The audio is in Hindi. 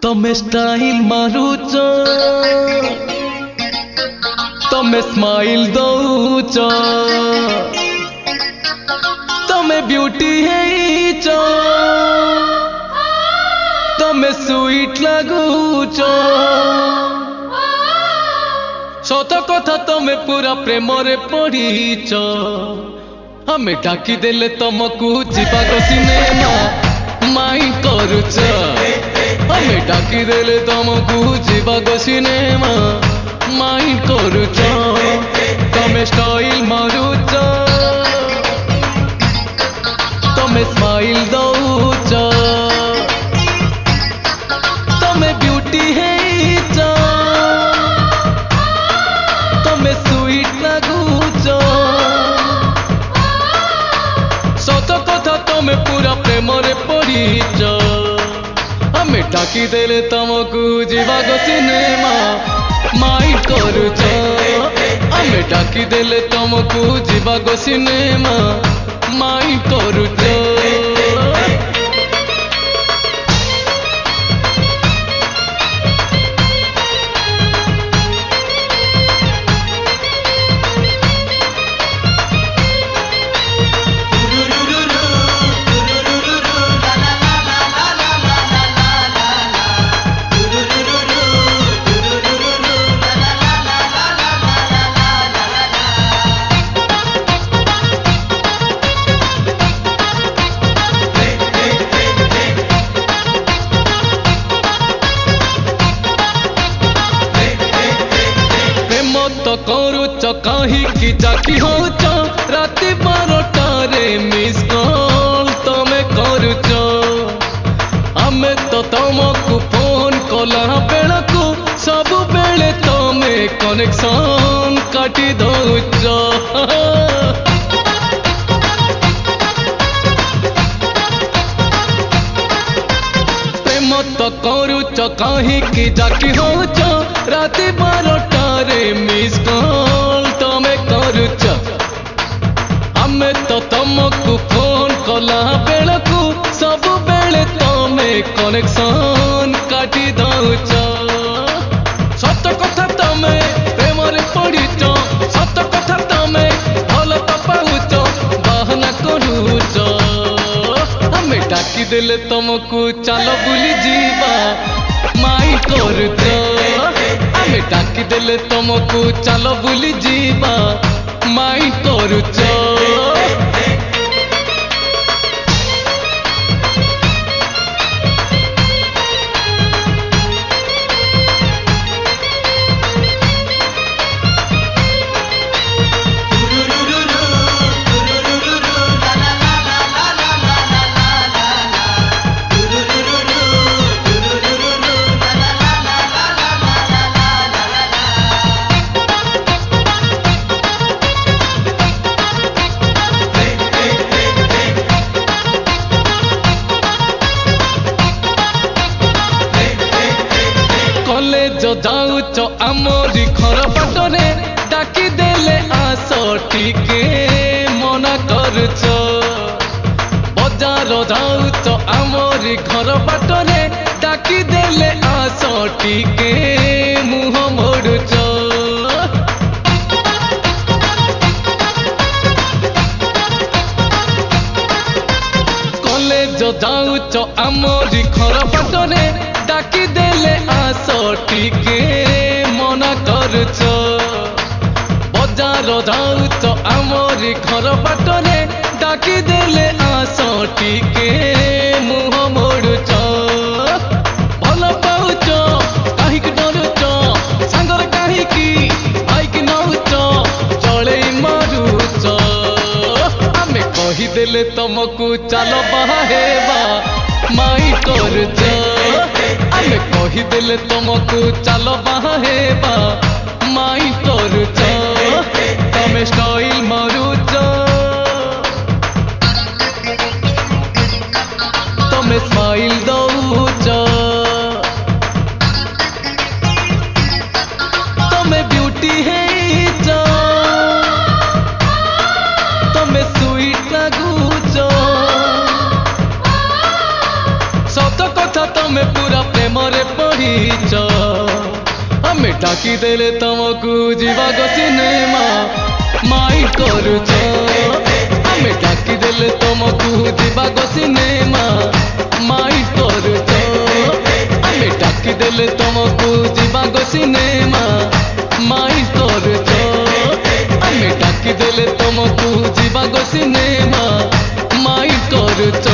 तमे स्टाइल मारुच तमे स्माइल दौच तमे ब्यूटी हेच तमे स्वीट लगुच सत कथा तमे पूरा प्रेम रे पड़ीच हमें डाकी देले तुमको जीवाको सिनेमा माइंड करुच हमें डाकी देले तुमको जीवाको सिनेमा माइंड करुच तमे स्टाइल मारुच तमे स्माइल दौच तमे ब्यूटी हेच तमे स्वीट लगुच सत कथा तमे पूरा प्रेम रे पड़ीच हमें डाकी देले तुमको जीवाको सिनेमा माइंड करुच हमें डाकी देले तुमको जीवाको सिनेमा माइंड करुच तो करुच कहीं की जाकी होच राति 12टारे मिस कॉल तमे करुच हमें तो तुमको फोन कला बेलू सब बेले तमे कनेक्शन काटी दौच प्रेम तो करुच कहीं की जाकी होच राति 12टारे मिस कॉल तमे करुच हमें तो तुमको फोन कला बेलू सब बेले तमे कनेक्शन काटी दौच सत कथा तमे प्रेम रे पड़ीच सत कथा तमे भल तो पाउच बहाना करुच हमें डाकी देले तुमको चलो बुली जीवा माई करुच हमें डाकी देले तुमको चलो बुली जीवा माई करुच जाऊच आमरी घर बाटरे डाकी देले आस टिके मना करुच बजार जाऊच आमरी घर बाटरे डाकी देले आस टिके मुह मोड़ुच कॉलेज जाऊच आमरी घर बाटरे डाकी देले आस टिके मना करुच बजार जाऊच आमरी घर बाटरे डाकी देले आस टिके मुह मोड़ुच भल पाउच कहीं डरुच सांगर कहीं बाइक नौच चले मारुच हमें कहीदेले तुमको चल बाहेबा माई करुच हमें कहीदेले तुमको चल बाहेबा माई करुच तमे स्टाइल मारुच तमे स्माइल दौच तमे ब्यूटी हेच तमे स्वीट लगुच सत कथा तमे पूरा प्रेम रे डाकिदेले तुमको जीवागो सिनेमा माई करुच आमे डाकिदेले तुमको जीवागो सिनेमा माई करुच आमे डाकिदेले तुमको जीवागो सिनेमा माई करुच आमे डाकिदेले तुमको जीवागो सिनेमा माई करुच।